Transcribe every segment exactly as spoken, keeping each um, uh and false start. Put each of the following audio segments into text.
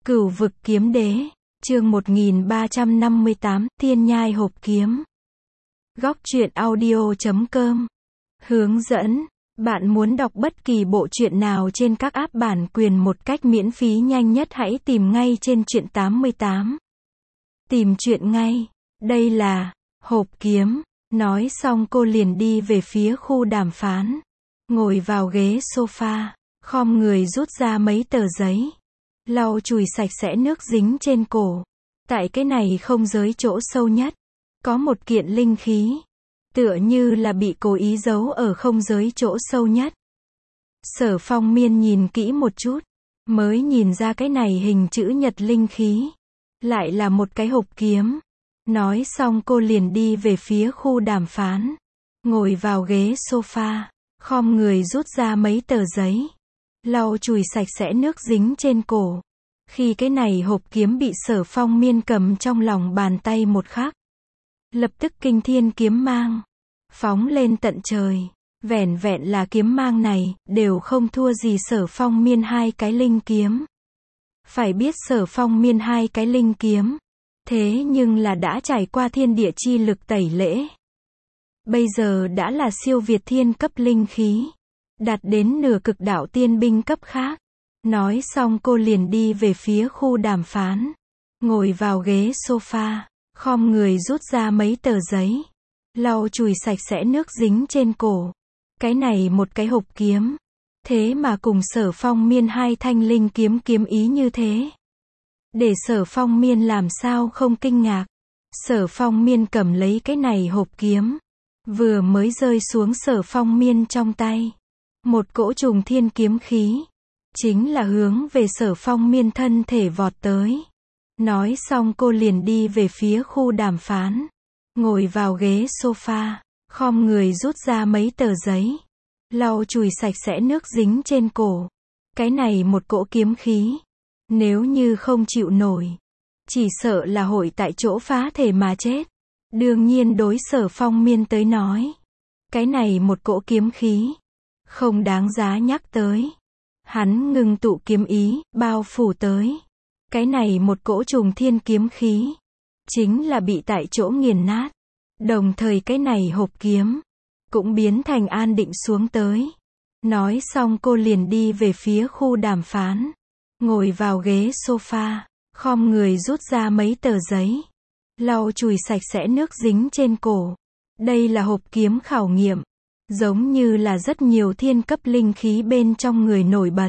Cửu vực kiếm đế, chương một nghìn ba trăm năm mươi tám, Thiên nhai hộp kiếm. Góc truyện audio chấm com. Hướng dẫn, bạn muốn đọc bất kỳ bộ truyện nào trên các app bản quyền một cách miễn phí nhanh nhất hãy tìm ngay trên truyện tám mươi tám. Tìm truyện ngay, đây là, hộp kiếm, nói xong cô liền đi về phía khu đàm phán. Ngồi vào ghế sofa, khom người rút ra mấy tờ giấy. Lau chùi sạch sẽ nước dính trên cổ. Tại cái này không giới chỗ sâu nhất, có một kiện linh khí. Tựa như là bị cố ý giấu ở không giới chỗ sâu nhất. Sở Phong Miên nhìn kỹ một chút, mới nhìn ra cái này hình chữ nhật linh khí. Lại là một cái hộp kiếm. Nói xong cô liền đi về phía khu đàm phán. Ngồi vào ghế sofa, khom người rút ra mấy tờ giấy. Lau chùi sạch sẽ nước dính trên cổ. Khi cái này hộp kiếm bị Sở Phong Miên cầm trong lòng bàn tay một khắc, lập tức kinh thiên kiếm mang, phóng lên tận trời. Vẻn vẹn là kiếm mang này, đều không thua gì Sở Phong Miên hai cái linh kiếm. Phải biết Sở Phong Miên hai cái linh kiếm, thế nhưng là đã trải qua thiên địa chi lực tẩy lễ. Bây giờ đã là siêu việt thiên cấp linh khí, đạt đến nửa cực đạo tiên binh cấp khác. Nói xong cô liền đi về phía khu đàm phán. Ngồi vào ghế sofa, khom người rút ra mấy tờ giấy. Lau chùi sạch sẽ nước dính trên cổ. Cái này một cái hộp kiếm. Thế mà cùng Sở Phong Miên hai thanh linh kiếm kiếm ý như thế. Để Sở Phong Miên làm sao không kinh ngạc. Sở Phong Miên cầm lấy cái này hộp kiếm. Vừa mới rơi xuống Sở Phong Miên trong tay. Một cỗ trùng thiên kiếm khí. Chính là hướng về Sở Phong Miên thân thể vọt tới. Nói xong cô liền đi về phía khu đàm phán. Ngồi vào ghế sofa, khom người rút ra mấy tờ giấy. Lau chùi sạch sẽ nước dính trên cổ. Cái này một cỗ kiếm khí. Nếu như không chịu nổi, chỉ sợ là hội tại chỗ phá thể mà chết. Đương nhiên đối Sở Phong Miên tới nói, cái này một cỗ kiếm khí, không đáng giá nhắc tới. Hắn ngừng tụ kiếm ý, bao phủ tới. Cái này một cỗ trùng thiên kiếm khí, chính là bị tại chỗ nghiền nát. Đồng thời cái này hộp kiếm, cũng biến thành an định xuống tới. Nói xong cô liền đi về phía khu đàm phán. Ngồi vào ghế sofa, khom người rút ra mấy tờ giấy. Lau chùi sạch sẽ nước dính trên cổ. Đây là hộp kiếm khảo nghiệm. Giống như là rất nhiều thiên cấp linh khí bên trong người nổi bật.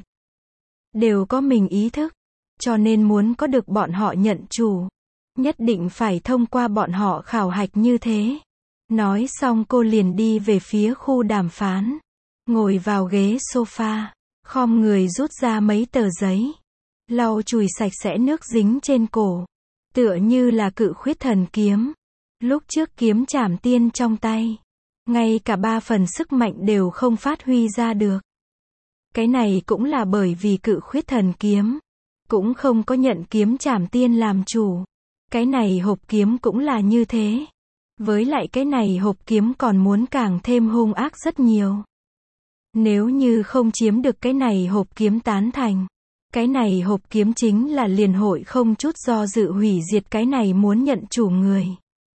Đều có mình ý thức. Cho nên muốn có được bọn họ nhận chủ. Nhất định phải thông qua bọn họ khảo hạch như thế. Nói xong cô liền đi về phía khu đàm phán. Ngồi vào ghế sofa. Khom người rút ra mấy tờ giấy. Lau chùi sạch sẽ nước dính trên cổ. Tựa như là cự khuyết thần kiếm. Lúc trước kiếm trảm tiên trong tay. Ngay cả ba phần sức mạnh đều không phát huy ra được. Cái này cũng là bởi vì cự khuyết thần kiếm. Cũng không có nhận kiếm trảm tiên làm chủ. Cái này hộp kiếm cũng là như thế. Với lại cái này hộp kiếm còn muốn càng thêm hung ác rất nhiều. Nếu như không chiếm được cái này hộp kiếm tán thành. Cái này hộp kiếm chính là liền hội không chút do dự hủy diệt cái này muốn nhận chủ người.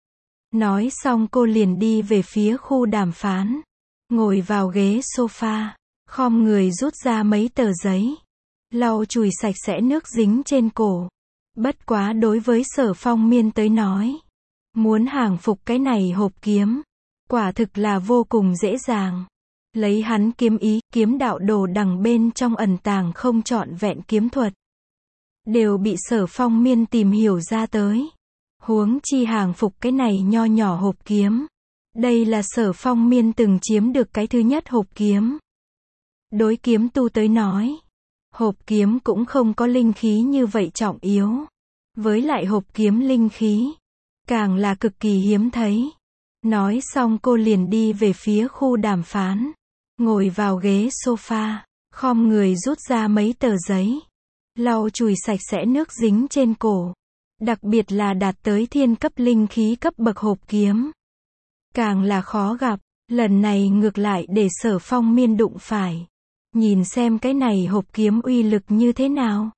Nói xong cô liền đi về phía khu đàm phán. Ngồi vào ghế sofa, khom người rút ra mấy tờ giấy. Lau chùi sạch sẽ nước dính trên cổ. Bất quá đối với Sở Phong Miên tới nói, muốn hàng phục cái này hộp kiếm, quả thực là vô cùng dễ dàng. Lấy hắn kiếm ý, kiếm đạo đồ đằng bên trong ẩn tàng không trọn vẹn kiếm thuật. Đều bị Sở Phong Miên tìm hiểu ra tới. Huống chi hàng phục cái này nho nhỏ hộp kiếm. Đây là Sở Phong Miên từng chiếm được cái thứ nhất hộp kiếm. Đối kiếm tu tới nói, hộp kiếm cũng không có linh khí như vậy trọng yếu. Với lại hộp kiếm linh khí, càng là cực kỳ hiếm thấy. Nói xong cô liền đi về phía khu đàm phán. Ngồi vào ghế sofa, khom người rút ra mấy tờ giấy. Lau chùi sạch sẽ nước dính trên cổ. Đặc biệt là đạt tới thiên cấp linh khí cấp bậc hộp kiếm. Càng là khó gặp, lần này ngược lại để Sở Phong Miên đụng phải. Nhìn xem cái này hộp kiếm uy lực như thế nào.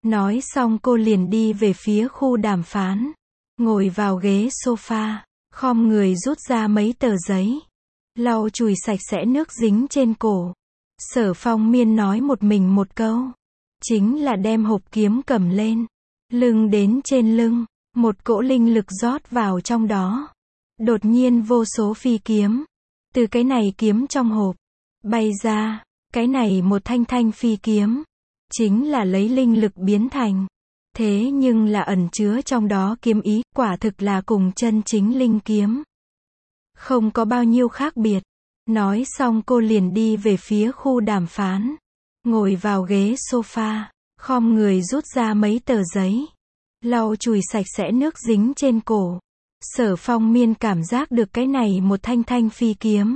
Nói xong cô liền đi về phía khu đàm phán. Ngồi vào ghế sofa, khom người rút ra mấy tờ giấy. Lau chùi sạch sẽ nước dính trên cổ. Sở Phong Miên nói một mình một câu. Chính là đem hộp kiếm cầm lên. Lưng đến trên lưng. Một cỗ linh lực rót vào trong đó. Đột nhiên vô số phi kiếm. Từ cái này kiếm trong hộp. Bay ra. Cái này một thanh thanh phi kiếm. Chính là lấy linh lực biến thành. Thế nhưng là ẩn chứa trong đó kiếm ý, quả thực là cùng chân chính linh kiếm. Không có bao nhiêu khác biệt. Nói xong cô liền đi về phía khu đàm phán. Ngồi vào ghế sofa, khom người rút ra mấy tờ giấy. Lau chùi sạch sẽ nước dính trên cổ. Sở Phong Miên cảm giác được cái này một thanh thanh phi kiếm.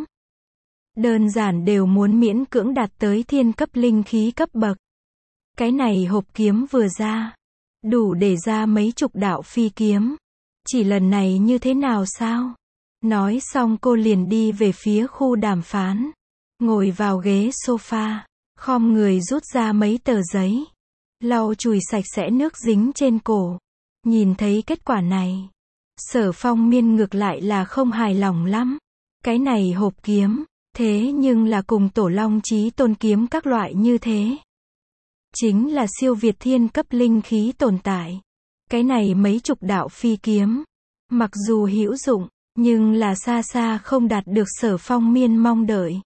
Đơn giản đều muốn miễn cưỡng đạt tới thiên cấp linh khí cấp bậc. Cái này hộp kiếm vừa ra. Đủ để ra mấy chục đạo phi kiếm. Chỉ lần này như thế nào sao? Nói xong cô liền đi về phía khu đàm phán. Ngồi vào ghế sofa, khom người rút ra mấy tờ giấy. Lau chùi sạch sẽ nước dính trên cổ. Nhìn thấy kết quả này. Sở Phong Miên ngược lại là không hài lòng lắm. Cái này hộp kiếm, thế nhưng là cùng Tổ Long Chí Tôn kiếm các loại như thế. Chính là siêu việt thiên cấp linh khí tồn tại. Cái này mấy chục đạo phi kiếm. Mặc dù hữu dụng, nhưng là xa xa không đạt được Sở Phong Miên mong đợi.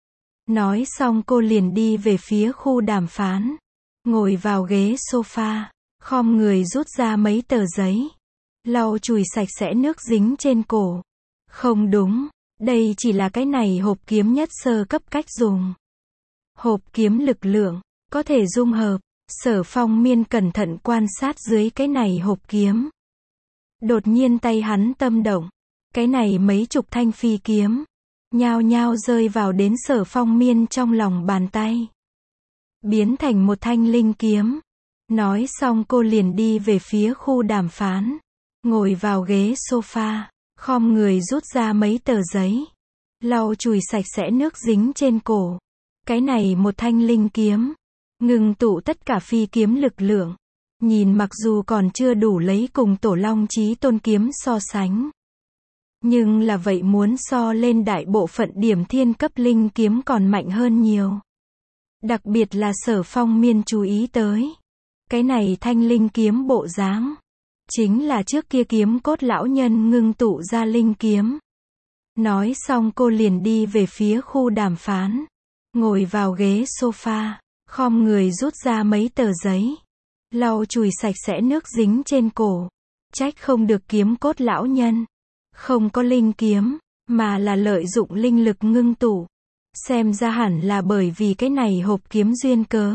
Nói xong cô liền đi về phía khu đàm phán. Ngồi vào ghế sofa, khom người rút ra mấy tờ giấy. Lau chùi sạch sẽ nước dính trên cổ. Không đúng, đây chỉ là cái này hộp kiếm nhất sơ cấp cách dùng. Hộp kiếm lực lượng, có thể dung hợp. Sở Phong Miên cẩn thận quan sát dưới cái này hộp kiếm. Đột nhiên tay hắn tâm động. Cái này mấy chục thanh phi kiếm. Nhao nhao rơi vào đến Sở Phong Miên trong lòng bàn tay. Biến thành một thanh linh kiếm. Nói xong cô liền đi về phía khu đàm phán. Ngồi vào ghế sofa, khom người rút ra mấy tờ giấy. Lau chùi sạch sẽ nước dính trên cổ. Cái này một thanh linh kiếm. Ngừng tụ tất cả phi kiếm lực lượng. Nhìn mặc dù còn chưa đủ lấy cùng Tổ Long Chí Tôn kiếm so sánh. Nhưng là vậy muốn so lên đại bộ phận điểm thiên cấp linh kiếm còn mạnh hơn nhiều. Đặc biệt là Sở Phong Miên chú ý tới. Cái này thanh linh kiếm bộ dáng. Chính là trước kia kiếm cốt lão nhân ngưng tụ ra linh kiếm. Nói xong cô liền đi về phía khu đàm phán. Ngồi vào ghế sofa, khom người rút ra mấy tờ giấy. Lau chùi sạch sẽ nước dính trên cổ. Trách không được kiếm cốt lão nhân. Không có linh kiếm, mà là lợi dụng linh lực ngưng tụ. Xem ra hẳn là bởi vì cái này hộp kiếm duyên cớ.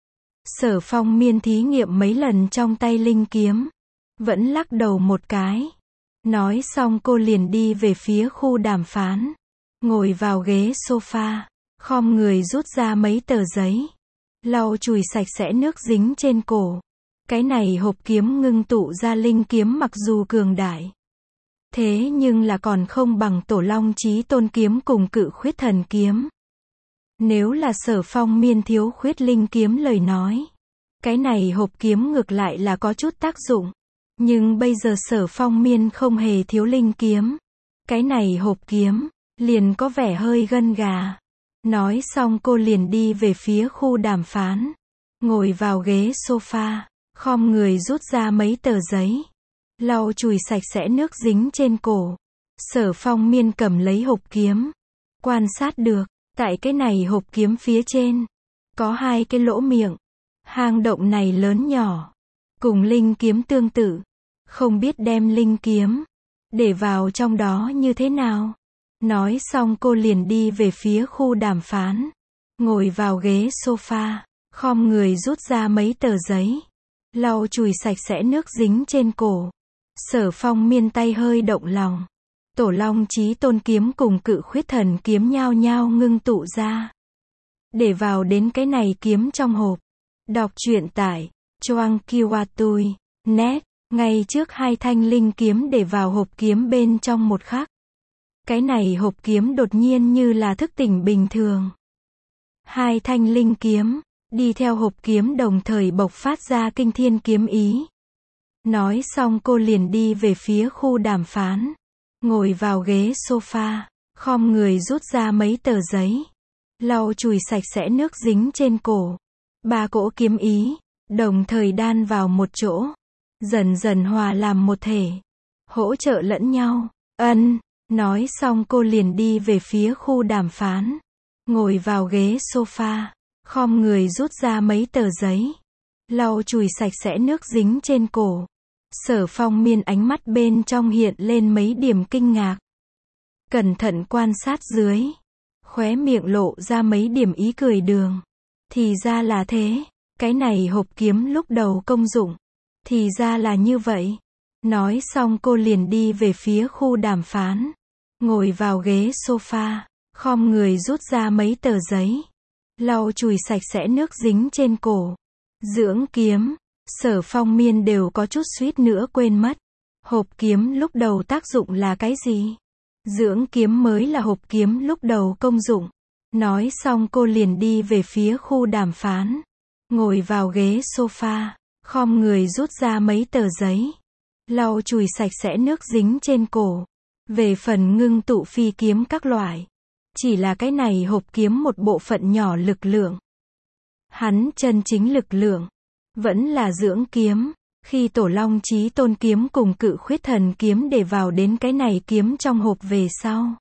Sở Phong Miên thí nghiệm mấy lần trong tay linh kiếm. Vẫn lắc đầu một cái. Nói xong cô liền đi về phía khu đàm phán. Ngồi vào ghế sofa, khom người rút ra mấy tờ giấy. Lau chùi sạch sẽ nước dính trên cổ. Cái này hộp kiếm ngưng tụ ra linh kiếm mặc dù cường đại. Thế nhưng là còn không bằng Tổ Long Chí Tôn kiếm cùng Cự Khuyết Thần kiếm. Nếu là Sở Phong Miên thiếu khuyết linh kiếm lời nói. Cái này hộp kiếm ngược lại là có chút tác dụng. Nhưng bây giờ Sở Phong Miên không hề thiếu linh kiếm. Cái này hộp kiếm, liền có vẻ hơi gân gà. Nói xong cô liền đi về phía khu đàm phán. Ngồi vào ghế sofa, khom người rút ra mấy tờ giấy. Lau chùi sạch sẽ nước dính trên cổ. Sở Phong Miên cầm lấy hộp kiếm. Quan sát được, tại cái này hộp kiếm phía trên. Có hai cái lỗ miệng. Hang động này lớn nhỏ. Cùng linh kiếm tương tự. Không biết đem linh kiếm để vào trong đó như thế nào. Nói xong cô liền đi về phía khu đàm phán. Ngồi vào ghế sofa, khom người rút ra mấy tờ giấy. Lau chùi sạch sẽ nước dính trên cổ. Sở Phong Miên tay hơi động lòng. Tổ Long Chí Tôn kiếm cùng Cự Khuyết Thần kiếm nhao nhao ngưng tụ ra. Để vào đến cái này kiếm trong hộp. Đọc truyện tại Choang Kiwatui net. Ngay trước hai thanh linh kiếm để vào hộp kiếm bên trong một khắc. Cái này hộp kiếm đột nhiên như là thức tỉnh bình thường. Hai thanh linh kiếm, đi theo hộp kiếm đồng thời bộc phát ra kinh thiên kiếm ý. Nói xong cô liền đi về phía khu đàm phán. Ngồi vào ghế sofa, khom người rút ra mấy tờ giấy. Lau chùi sạch sẽ nước dính trên cổ. Ba cỗ kiếm ý, đồng thời đan vào một chỗ. Dần dần hòa làm một thể. Hỗ trợ lẫn nhau. Ân, nói xong cô liền đi về phía khu đàm phán. Ngồi vào ghế sofa, khom người rút ra mấy tờ giấy. Lau chùi sạch sẽ nước dính trên cổ. Sở Phong Miên ánh mắt bên trong hiện lên mấy điểm kinh ngạc. Cẩn thận quan sát dưới. Khóe miệng lộ ra mấy điểm ý cười đường. Thì ra là thế. Cái này hộp kiếm lúc đầu công dụng. Thì ra là như vậy. Nói xong cô liền đi về phía khu đàm phán. Ngồi vào ghế sofa, khom người rút ra mấy tờ giấy. Lau chùi sạch sẽ nước dính trên cổ. Dưỡng kiếm. Sở Phong Miên đều có chút suýt nữa quên mất. Hộp kiếm lúc đầu tác dụng là cái gì? Dưỡng kiếm mới là hộp kiếm lúc đầu công dụng. Nói xong cô liền đi về phía khu đàm phán. Ngồi vào ghế sofa, khom người rút ra mấy tờ giấy. Lau chùi sạch sẽ nước dính trên cổ. Về phần ngưng tụ phi kiếm các loại. Chỉ là cái này hộp kiếm một bộ phận nhỏ lực lượng. Hắn chân chính lực lượng. Vẫn là dưỡng kiếm. Khi Tổ Long Chí Tôn kiếm cùng Cự Khuyết Thần kiếm để vào đến cái này kiếm trong hộp về sau.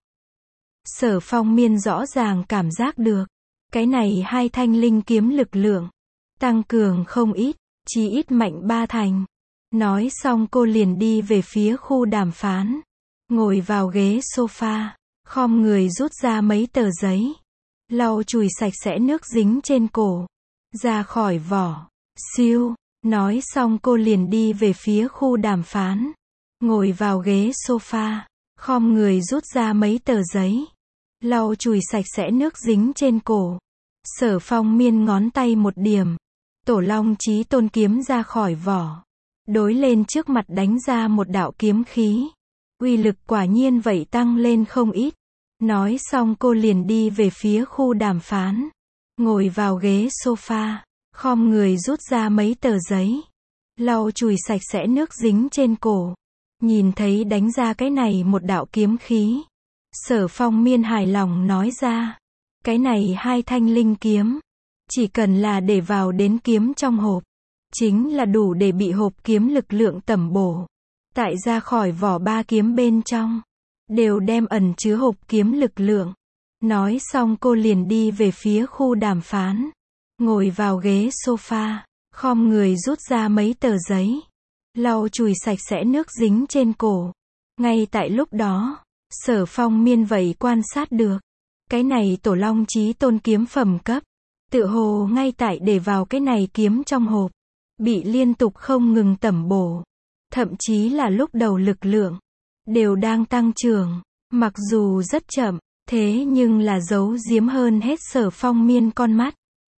Sở Phong Miên rõ ràng cảm giác được. Cái này hai thanh linh kiếm lực lượng. Tăng cường không ít. Chí ít mạnh ba thành. Nói xong cô liền đi về phía khu đàm phán. Ngồi vào ghế sofa. Khom người rút ra mấy tờ giấy. Lau chùi sạch sẽ nước dính trên cổ. Ra khỏi vỏ. Siêu. Nói xong cô liền đi về phía khu đàm phán. Ngồi vào ghế sofa. Khom người rút ra mấy tờ giấy. Lau chùi sạch sẽ nước dính trên cổ. Sở Phong Miên ngón tay một điểm. Tổ Long Chí Tôn kiếm ra khỏi vỏ. Đối lên trước mặt đánh ra một đạo kiếm khí. Uy lực quả nhiên vậy tăng lên không ít. Nói xong cô liền đi về phía khu đàm phán. Ngồi vào ghế sofa. Khom người rút ra mấy tờ giấy. Lau chùi sạch sẽ nước dính trên cổ. Nhìn thấy đánh ra cái này một đạo kiếm khí. Sở Phong Miên hài lòng nói ra. Cái này hai thanh linh kiếm. Chỉ cần là để vào đến kiếm trong hộp. Chính là đủ để bị hộp kiếm lực lượng tẩm bổ. Tại ra khỏi vỏ ba kiếm bên trong. Đều đem ẩn chứa hộp kiếm lực lượng. Nói xong cô liền đi về phía khu đàm phán. Ngồi vào ghế sofa. Khom người rút ra mấy tờ giấy. Lau chùi sạch sẽ nước dính trên cổ. Ngay tại lúc đó. Sở Phong Miên vậy quan sát được. Cái này Tổ Long Chí Tôn kiếm phẩm cấp. Tự hồ ngay tại để vào cái này kiếm trong hộp. Bị liên tục không ngừng tẩm bổ. Thậm chí là lúc đầu lực lượng. Đều đang tăng trưởng. Mặc dù rất chậm. Thế nhưng là giấu giếm hơn hết Sở Phong Miên con mắt.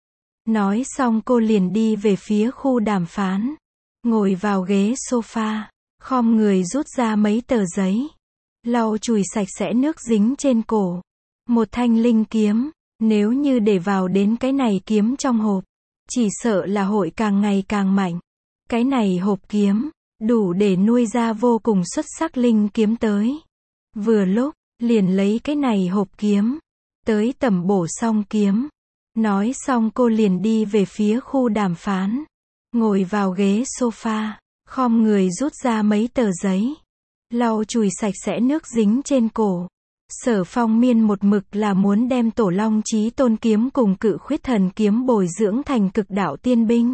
Nói xong cô liền đi về phía khu đàm phán. Ngồi vào ghế sofa. Khom người rút ra mấy tờ giấy. Lau chùi sạch sẽ nước dính trên cổ. Một thanh linh kiếm. Nếu như để vào đến cái này kiếm trong hộp. Chỉ sợ là hội càng ngày càng mạnh. Cái này hộp kiếm. Đủ để nuôi ra vô cùng xuất sắc linh kiếm tới. Vừa lúc. Liền lấy cái này hộp kiếm. Tới tẩm bổ xong kiếm. Nói xong cô liền đi về phía khu đàm phán. Ngồi vào ghế sofa. Khom người rút ra mấy tờ giấy. Lau chùi sạch sẽ nước dính trên cổ. Sở Phong Miên một mực là muốn đem Tổ Long Chí Tôn kiếm cùng Cự Khuyết Thần kiếm bồi dưỡng thành cực đạo tiên binh.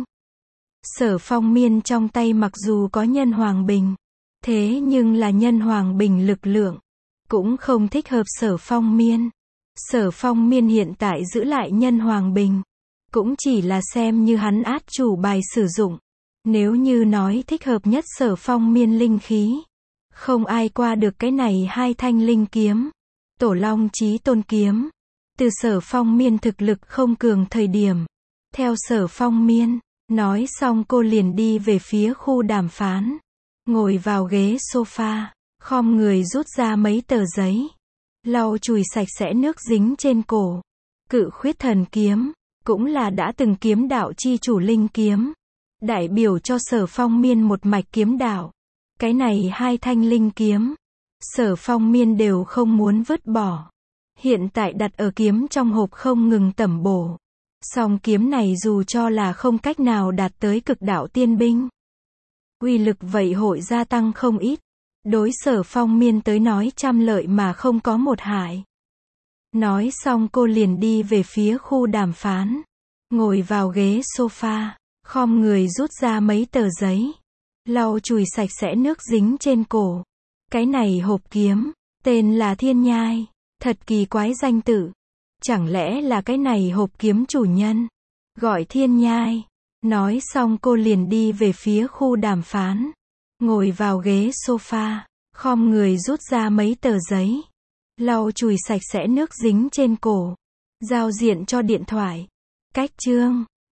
Sở Phong Miên trong tay mặc dù có nhân hoàng bình. Thế nhưng là nhân hoàng bình lực lượng. Cũng không thích hợp Sở Phong Miên. Sở Phong Miên hiện tại giữ lại nhân hoàng bình. Cũng chỉ là xem như hắn át chủ bài sử dụng. Nếu như nói thích hợp nhất Sở Phong Miên linh khí. Không ai qua được cái này hai thanh linh kiếm. Tổ Long Chí Tôn kiếm. Từ Sở Phong Miên thực lực không cường thời điểm. Theo Sở Phong Miên. Nói xong cô liền đi về phía khu đàm phán. Ngồi vào ghế sofa. Khom người rút ra mấy tờ giấy. Lau chùi sạch sẽ nước dính trên cổ. Cự Khuyết Thần kiếm. cũng là đã từng kiếm đạo chi chủ linh kiếm, đại biểu cho Sở Phong Miên một mạch kiếm đạo. Cái này hai thanh linh kiếm, Sở Phong Miên đều không muốn vứt bỏ. Hiện tại đặt ở kiếm trong hộp không ngừng tẩm bổ. Song kiếm này dù cho là không cách nào đạt tới cực đạo tiên binh, uy lực vậy hội gia tăng không ít. Đối Sở Phong Miên tới nói trăm lợi mà không có một hại. Nói xong cô liền đi về phía khu đàm phán. Ngồi vào ghế sofa, khom người rút ra mấy tờ giấy, lau chùi sạch sẽ nước dính trên cổ. Cái này hộp kiếm, tên là Thiên Nhai, thật kỳ quái danh tự. Chẳng lẽ là cái này hộp kiếm chủ nhân gọi Thiên Nhai? Nói xong cô liền đi về phía khu đàm phán. Ngồi vào ghế sofa, khom người rút ra mấy tờ giấy, lau chùi sạch sẽ nước dính trên cổ, giao diện cho điện thoại. Cách chương